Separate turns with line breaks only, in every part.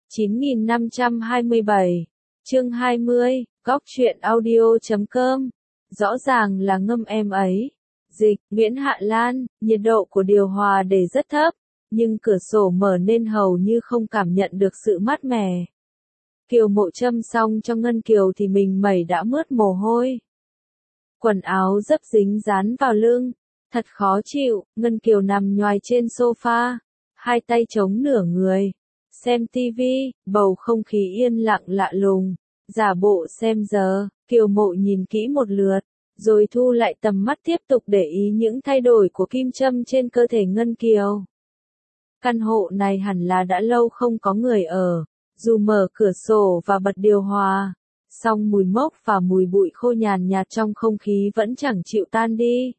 9527, chương 20, góc truyện audio.com. Rõ ràng là ngâm em ấy. Dịch, Nguyễn Hạ Lan, nhiệt độ của điều hòa để rất thấp, nhưng cửa sổ mở nên hầu như không cảm nhận được sự mát mẻ. Kiều Mộ châm xong cho Ngân Kiều thì mình mẩy đã mướt mồ hôi. Quần áo dấp dính dán vào lưng, thật khó chịu. Ngân Kiều nằm nhoài trên sofa, hai tay chống nửa người, xem tivi, bầu không khí yên lặng lạ lùng, giả bộ xem giờ. Kiều Mộ nhìn kỹ một lượt, rồi thu lại tầm mắt tiếp tục để ý những thay đổi của kim châm trên cơ thể Ngân Kiều. Căn hộ này hẳn là đã lâu không có người ở, dù mở cửa sổ và bật điều hòa, song mùi mốc và mùi bụi khô nhàn nhạt trong không khí vẫn chẳng chịu tan đi.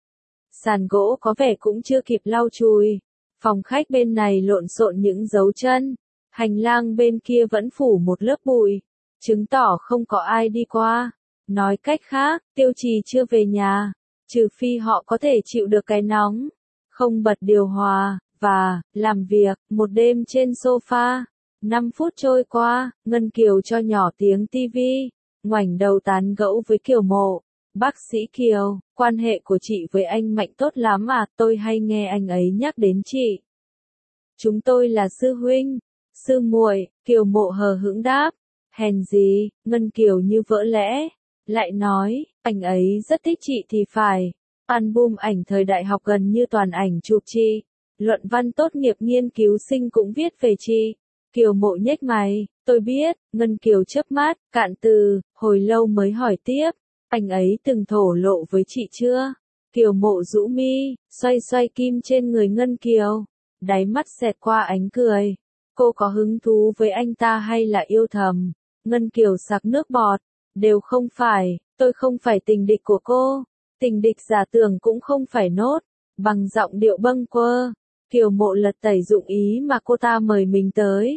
Sàn gỗ có vẻ cũng chưa kịp lau chùi, phòng khách bên này lộn xộn những dấu chân, hành lang bên kia vẫn phủ một lớp bụi, chứng tỏ không có ai đi qua. Nói cách khác, Tiêu Trì chưa về nhà, trừ phi họ có thể chịu được cái nóng, không bật điều hòa, và làm việc một đêm trên sofa. 5 phút trôi qua, Ngân Kiều cho nhỏ tiếng tivi, ngoảnh đầu tán gẫu với Kiều Mộ. Bác sĩ Kiều, quan hệ của chị với anh Mạnh tốt lắm à, tôi hay nghe anh ấy nhắc đến chị. Chúng tôi là sư huynh, sư muội. Kiều Mộ hờ hững đáp. Hèn gì. Ngân Kiều như vỡ lẽ, lại nói, anh ấy rất thích chị thì phải. Album ảnh thời đại học gần như toàn ảnh chụp chị. Luận văn tốt nghiệp nghiên cứu sinh cũng viết về chị. Kiều Mộ nhếch mày, tôi biết. Ngân Kiều chớp mắt, cạn từ, hồi lâu mới hỏi tiếp. Anh ấy từng thổ lộ với chị chưa? Kiều Mộ rũ mi, xoay xoay kim trên người Ngân Kiều. Đáy mắt xẹt qua ánh cười. Cô có hứng thú với anh ta hay là yêu thầm? Ngân Kiều sặc nước bọt. Đều không phải, tôi không phải tình địch của cô. Tình địch giả tưởng cũng không phải nốt. Bằng giọng điệu bâng quơ, Kiều Mộ lật tẩy dụng ý mà cô ta mời mình tới.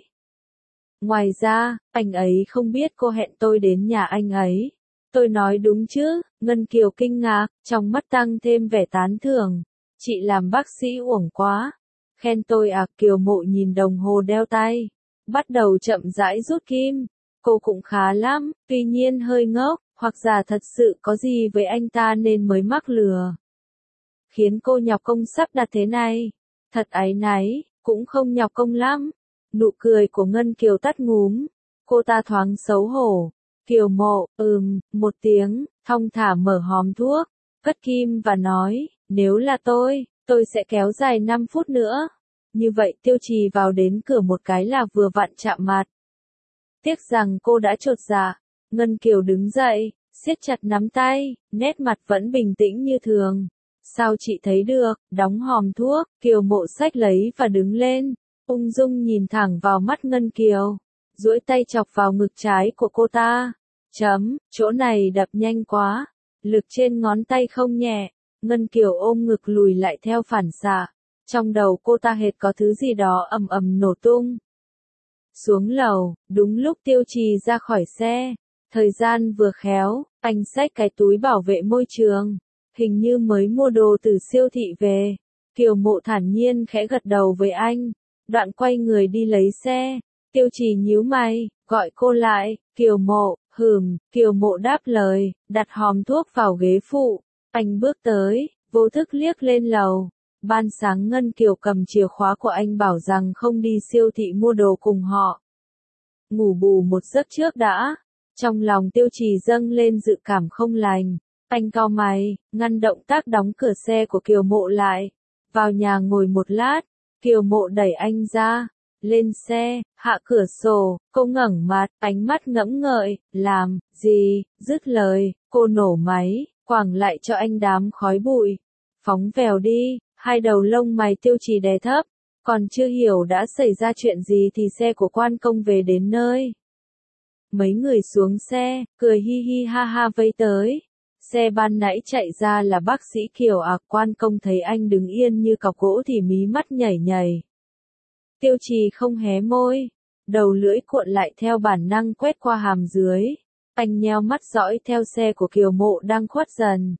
Ngoài ra, anh ấy không biết cô hẹn tôi đến nhà anh ấy. Tôi nói đúng chứ? Ngân Kiều kinh ngạc, trong mắt tăng thêm vẻ tán thưởng. Chị làm bác sĩ uổng quá. Khen tôi à? Kiều Mộ nhìn đồng hồ đeo tay, bắt đầu chậm rãi rút kim. Cô cũng khá lắm, tuy nhiên hơi ngốc, hoặc giả thật sự có gì với anh ta nên mới mắc lừa. Khiến cô nhọc công sắp đặt thế này. Thật áy náy, cũng không nhọc công lắm. Nụ cười của Ngân Kiều tắt ngúm. Cô ta thoáng xấu hổ. Kiều Mộ, một tiếng, thong thả mở hòm thuốc, cất kim và nói, nếu là tôi sẽ kéo dài 5 phút nữa. Như vậy Tiêu Trì vào đến cửa một cái là vừa vặn chạm mặt. Tiếc rằng cô đã chột dạ. Ngân Kiều đứng dậy, siết chặt nắm tay, nét mặt vẫn bình tĩnh như thường. Sao chị thấy được? Đóng hòm thuốc, Kiều Mộ xách lấy và đứng lên, ung dung nhìn thẳng vào mắt Ngân Kiều, duỗi tay chọc vào ngực trái của cô ta. Chỗ này đập nhanh quá, lực trên ngón tay không nhẹ. Ngân Kiều ôm ngực lùi lại theo phản xạ. Trong đầu cô ta hệt có thứ gì đó ầm ầm nổ tung. Xuống lầu, đúng lúc Tiêu Trì ra khỏi xe. Thời gian vừa khéo, anh xách cái túi bảo vệ môi trường, hình như mới mua đồ từ siêu thị về. Kiều Mộ thản nhiên khẽ gật đầu với anh, đoạn quay người đi lấy xe. Tiêu Trì nhíu mày, gọi cô lại. Kiều Mộ, Kiều Mộ đáp lời, đặt hòm thuốc vào ghế phụ. Anh bước tới, vô thức liếc lên lầu. Ban sáng Ngân Kiều cầm chìa khóa của anh bảo rằng không đi siêu thị mua đồ cùng họ. Ngủ bù một giấc trước đã. Trong lòng Tiêu Trì dâng lên dự cảm không lành. Anh cau mày, ngăn động tác đóng cửa xe của Kiều Mộ lại. Vào nhà ngồi một lát, Kiều Mộ đẩy anh ra. Lên xe, hạ cửa sổ, cô ngẩng mặt, ánh mắt ngẫm ngợi. Làm gì? Dứt lời, cô nổ máy, quẳng lại cho anh đám khói bụi. Phóng vèo đi. Hai đầu lông mày Tiêu Trì đè thấp, còn chưa hiểu đã xảy ra chuyện gì thì xe của quan công về đến nơi. Mấy người xuống xe, cười hi hi ha ha vây tới. Xe ban nãy chạy ra là bác sĩ Kiều à? Quan công thấy anh đứng yên như cọc gỗ thì mí mắt nhảy nhảy. Tiêu Trì không hé môi, đầu lưỡi cuộn lại theo bản năng quét qua hàm dưới. Anh nheo mắt dõi theo xe của Kiều Mộ đang khuất dần.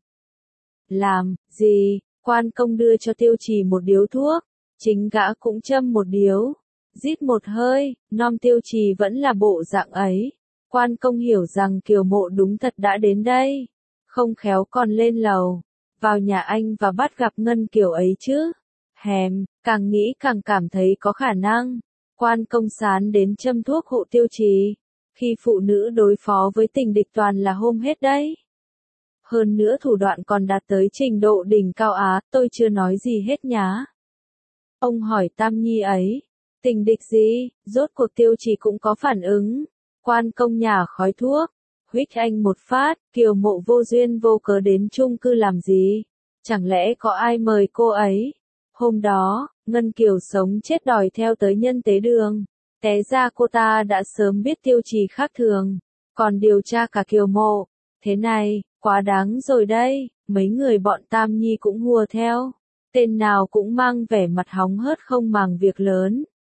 Làm gì? Quan công đưa cho Tiêu Trì một điếu thuốc, chính gã cũng châm một điếu. Rít một hơi, non Tiêu Trì vẫn là bộ dạng ấy. Quan công hiểu rằng Kiều Mộ đúng thật đã đến đây. Không khéo còn lên lầu. Vào nhà anh và bắt gặp Ngân Kiều ấy chứ. Càng nghĩ càng cảm thấy có khả năng. Quan công sán đến châm thuốc hộ Tiêu Trì. Khi phụ nữ đối phó với tình địch toàn là hôm hết đấy. Hơn nữa thủ đoạn còn đạt tới trình độ đỉnh cao á, tôi chưa nói gì hết nhá. Ông hỏi Tam Nhi ấy, tình địch gì, rốt cuộc Tiêu Trì cũng có phản ứng. Quan công nhả khói thuốc, huých anh một phát, Kiều Mộ vô duyên vô cớ đến chung cư làm gì? Chẳng lẽ có ai mời cô ấy? Hôm đó, Ngân Kiều sống chết đòi theo tới nhân tế đường. Té ra cô ta đã sớm biết Tiêu Trì khác thường, còn điều tra cả Kiều Mộ. Thế này, quá đáng rồi đây, mấy người bọn Tam Nhi cũng hùa theo. Tên nào cũng mang vẻ mặt hóng hớt không màng việc lớn.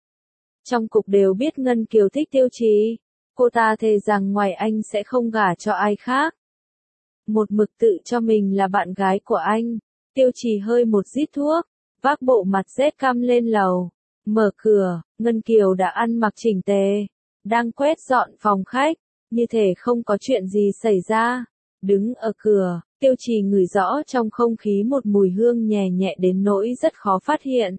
Trong cục đều biết Ngân Kiều thích Tiêu Trì. Cô ta thề rằng ngoài anh sẽ không gả cho ai khác. Một mực tự cho mình là bạn gái của anh. Tiêu Trì hơi một rít thuốc, vác bộ mặt rét căm lên lầu. Mở cửa, Ngân Kiều đã ăn mặc chỉnh tề, đang quét dọn phòng khách, như thể không có chuyện gì xảy ra. Đứng ở cửa, Tiêu Trì ngửi rõ trong không khí một mùi hương nhẹ nhẹ đến nỗi rất khó phát hiện.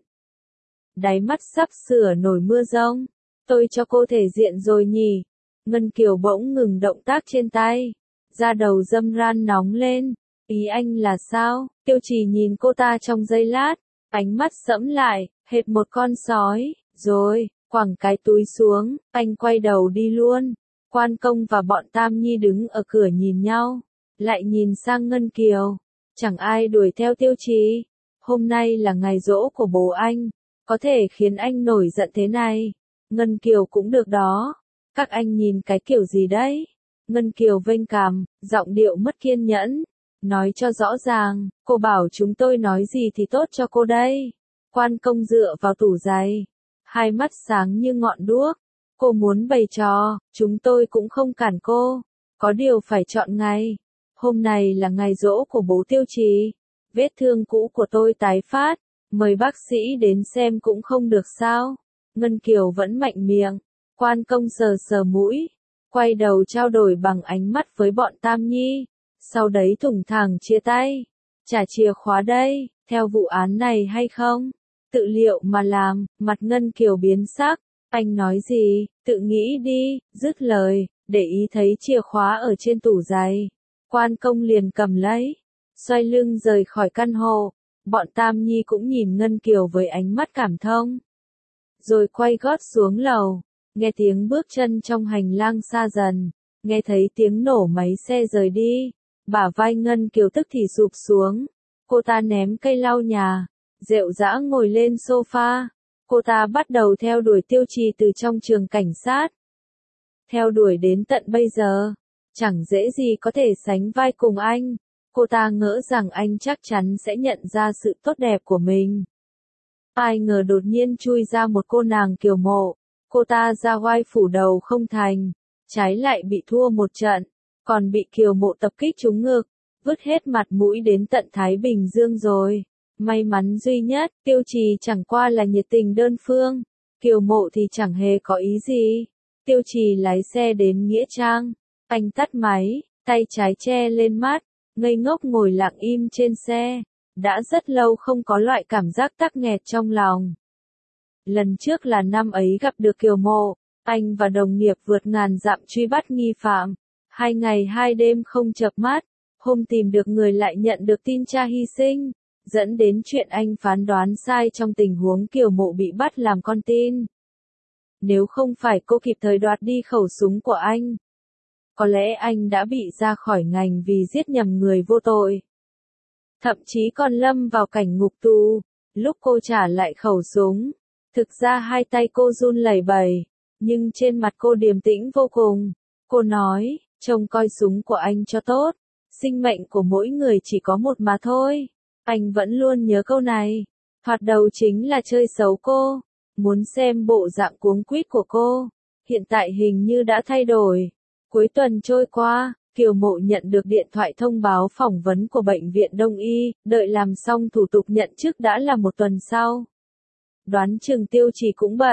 Đáy mắt sắp sửa nổi mưa giông. Tôi cho cô thể diện rồi nhỉ? Ngân Kiều bỗng ngừng động tác trên tay. Da đầu dâm ran nóng lên. Ý anh là sao? Tiêu Trì nhìn cô ta trong giây lát. Ánh mắt sẫm lại, hệt một con sói. Rồi, quẳng cái túi xuống, anh quay đầu đi luôn. Quan công và bọn Tam Nhi đứng ở cửa nhìn nhau. Lại nhìn sang Ngân Kiều. Chẳng ai đuổi theo Tiêu Trì. Hôm nay là ngày giỗ của bố anh. Có thể khiến anh nổi giận thế này. Ngân Kiều cũng được đó. Các anh nhìn cái kiểu gì đấy? Ngân Kiều vênh cằm, giọng điệu mất kiên nhẫn. Nói cho rõ ràng, cô bảo chúng tôi nói gì thì tốt cho cô đây. Quan công dựa vào tủ giày. Hai mắt sáng như ngọn đuốc. Cô muốn bày trò, chúng tôi cũng không cản cô. Có điều phải chọn ngày. Hôm này là ngày giỗ của bố Tiêu Trì. Vết thương cũ của tôi tái phát. Mời bác sĩ đến xem cũng không được sao. Ngân Kiều vẫn mạnh miệng. Quan công sờ sờ mũi. Quay đầu trao đổi bằng ánh mắt với bọn Tam Nhi. Sau đấy thủng thẳng chia tay. Trả chìa khóa đây, theo vụ án này hay không? Tự liệu mà làm, mặt Ngân Kiều biến sắc. Anh nói gì, tự nghĩ đi, dứt lời, để ý thấy chìa khóa ở trên tủ giày. Quan công liền cầm lấy. Xoay lưng rời khỏi căn hộ. Bọn Tam Nhi cũng nhìn Ngân Kiều với ánh mắt cảm thông. Rồi quay gót xuống lầu. Nghe tiếng bước chân trong hành lang xa dần. Nghe thấy tiếng nổ máy xe rời đi. Bả vai Ngân Kiều tức thì sụp xuống. Cô ta ném cây lau nhà. Rệu rã ngồi lên sofa. Cô ta bắt đầu theo đuổi Tiêu Trì từ trong trường cảnh sát. Theo đuổi đến tận bây giờ. Chẳng dễ gì có thể sánh vai cùng anh. Cô ta ngỡ rằng anh chắc chắn sẽ nhận ra sự tốt đẹp của mình. Ai ngờ đột nhiên chui ra một cô nàng Kiều Mộ. Cô ta ra oai phủ đầu không thành. Trái lại bị thua một trận. Còn bị Kiều Mộ tập kích trúng ngực. Vứt hết mặt mũi đến tận Thái Bình Dương rồi. May mắn duy nhất, Tiêu Trì chẳng qua là nhiệt tình đơn phương. Kiều Mộ thì chẳng hề có ý gì. Tiêu Trì lái xe đến Nghĩa Trang. Anh tắt máy, tay trái che lên mắt. Ngây ngốc ngồi lặng im trên xe. Đã rất lâu không có loại cảm giác tắc nghẹt trong lòng. Lần trước là năm ấy gặp được Kiều Mộ. Anh và đồng nghiệp vượt ngàn dặm truy bắt nghi phạm. 2 ngày 2 đêm không chợp mắt. Hôm tìm được người lại nhận được tin cha hy sinh. Dẫn đến chuyện anh phán đoán sai trong tình huống Kiều Mộ bị bắt làm con tin. Nếu không phải cô kịp thời đoạt đi khẩu súng của anh. Có lẽ anh đã bị ra khỏi ngành vì giết nhầm người vô tội. Thậm chí còn lâm vào cảnh ngục tù. Lúc cô trả lại khẩu súng. Thực ra hai tay cô run lẩy bẩy. Nhưng trên mặt cô điềm tĩnh vô cùng. Cô nói, trông coi súng của anh cho tốt. Sinh mệnh của mỗi người chỉ có một mà thôi. Anh vẫn luôn nhớ câu này. Thoạt đầu chính là chơi xấu cô. Muốn xem bộ dạng cuống quýt của cô. Hiện tại hình như đã thay đổi. Cuối tuần trôi qua, Kiều Mộ nhận được điện thoại thông báo phỏng vấn của bệnh viện Đông Y. Đợi làm xong thủ tục nhận chức đã là một tuần sau. Đoán chừng Tiêu Trì cũng bận.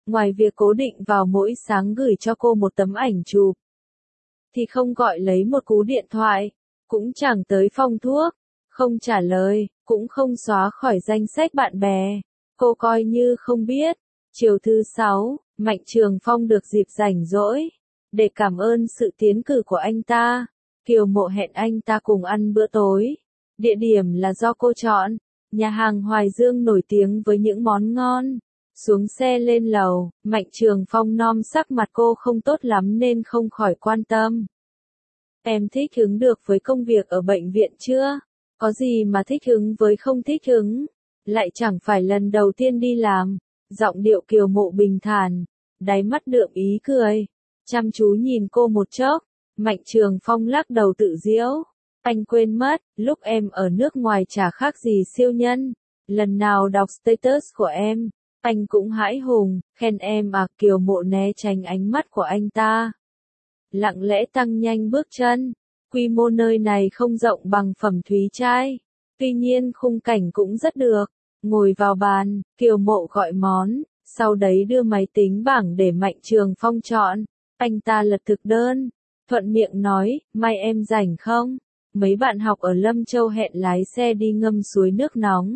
Ngoài việc cố định vào mỗi sáng gửi cho cô một tấm ảnh chụp, thì không gọi lấy một cú điện thoại, cũng chẳng tới phong thuốc, không trả lời, cũng không xóa khỏi danh sách bạn bè. Cô coi như không biết. Chiều thứ 6, Mạnh Trường Phong được dịp rảnh rỗi. Để cảm ơn sự tiến cử của anh ta, Kiều Mộ hẹn anh ta cùng ăn bữa tối. Địa điểm là do cô chọn, nhà hàng Hoài Dương nổi tiếng với những món ngon. Xuống xe lên lầu, Mạnh Trường Phong nom sắc mặt cô không tốt lắm nên không khỏi quan tâm. Em thích ứng được với công việc ở bệnh viện chưa? Có gì mà thích ứng với không thích ứng? Lại chẳng phải lần đầu tiên đi làm. Giọng điệu Kiều Mộ bình thản, đáy mắt đượm ý cười. Chăm chú nhìn cô một chốc, Mạnh Trường Phong lắc đầu tự giễu. Anh quên mất, lúc em ở nước ngoài chả khác gì siêu nhân. Lần nào đọc status của em, anh cũng hãi hùng, khen em à. Kiều Mộ né tránh ánh mắt của anh ta, lặng lẽ tăng nhanh bước chân. Quy mô nơi này không rộng bằng Phẩm Thúy Trai, tuy nhiên khung cảnh cũng rất được. Ngồi vào bàn, Kiều Mộ gọi món, sau đấy đưa máy tính bảng để Mạnh Trường Phong chọn. Anh ta lật thực đơn, thuận miệng nói, mai em rảnh không? Mấy bạn học ở Lâm Châu hẹn lái xe đi ngâm suối nước nóng.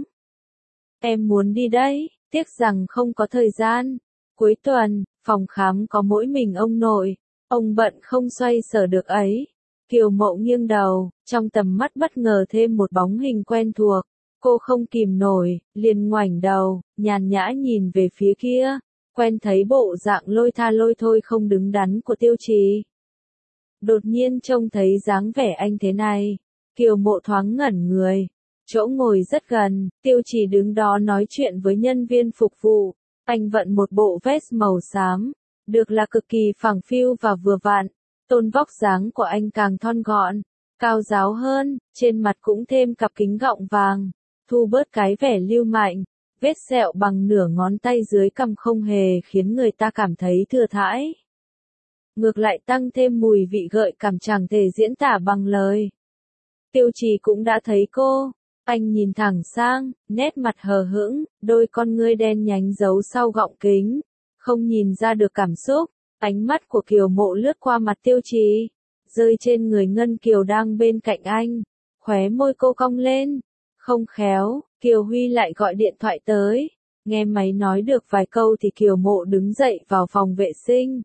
Em muốn đi đấy, tiếc rằng không có thời gian. Cuối tuần, phòng khám có mỗi mình ông nội, ông bận không xoay sở được ấy. Kiều Mộ nghiêng đầu, trong tầm mắt bất ngờ thêm một bóng hình quen thuộc. Cô không kìm nổi, liền ngoảnh đầu, nhàn nhã nhìn về phía kia, quen thấy bộ dạng lôi tha lôi thôi không đứng đắn của Tiêu Trì. Đột nhiên trông thấy dáng vẻ anh thế này, Kiều Mộ thoáng ngẩn người. Chỗ ngồi rất gần, Tiêu Trì đứng đó nói chuyện với nhân viên phục vụ. Anh vận một bộ vest màu xám, được là cực kỳ phẳng phiu và vừa vặn. Tôn vóc dáng của anh càng thon gọn, cao ráo hơn, trên mặt cũng thêm cặp kính gọng vàng, thu bớt cái vẻ lưu manh. Vết sẹo bằng nửa ngón tay dưới cằm không hề khiến người ta cảm thấy thừa thãi. Ngược lại tăng thêm mùi vị gợi cảm chẳng thể diễn tả bằng lời. Tiêu Trì cũng đã thấy cô. Anh nhìn thẳng sang, nét mặt hờ hững, đôi con ngươi đen nhánh giấu sau gọng kính, không nhìn ra được cảm xúc. Ánh mắt của Kiều Mộ lướt qua mặt Tiêu Trì, rơi trên người Ngân Kiều đang bên cạnh anh. Khóe môi cô cong lên. Không khéo, Kiều Huy lại gọi điện thoại tới. Nghe máy nói được vài câu thì Kiều Mộ đứng dậy vào phòng vệ sinh.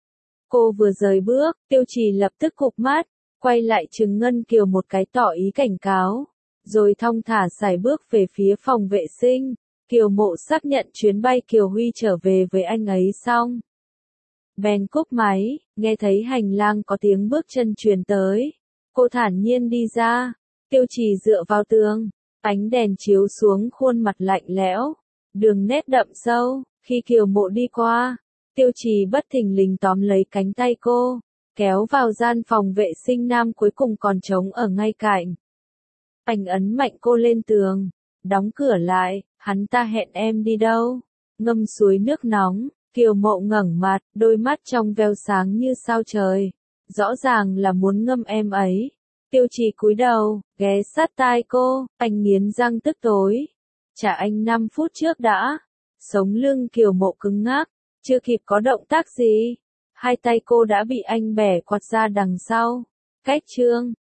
Cô vừa rời bước, Tiêu Trì lập tức cụp mắt, quay lại trừng Ngân Kiều một cái tỏ ý cảnh cáo, rồi thong thả sải bước về phía phòng vệ sinh. Kiều Mộ xác nhận chuyến bay Kiều Huy trở về với anh ấy xong, bèn cúp máy. Nghe thấy hành lang có tiếng bước chân truyền tới, cô thản nhiên đi ra. Tiêu Trì dựa vào tường, ánh đèn chiếu xuống khuôn mặt lạnh lẽo, đường nét đậm sâu. Khi Kiều Mộ đi qua, Tiêu Trì bất thình lình tóm lấy cánh tay cô, kéo vào gian phòng vệ sinh nam cuối cùng còn trống ở ngay cạnh. Anh ấn mạnh cô lên tường, đóng cửa lại. Hắn ta hẹn em đi đâu? Ngâm suối nước nóng. Kiều Mộ ngẩng mặt, đôi mắt trong veo sáng như sao trời. Rõ ràng là muốn ngâm em ấy. Tiêu Trì cúi đầu, ghé sát tai cô, anh nghiến răng tức tối. Trả anh 5 phút trước đã. Sống lưng Kiều Mộ cứng ngắc, chưa kịp có động tác gì, hai tay cô đã bị anh bẻ quạt ra đằng sau. Cách chương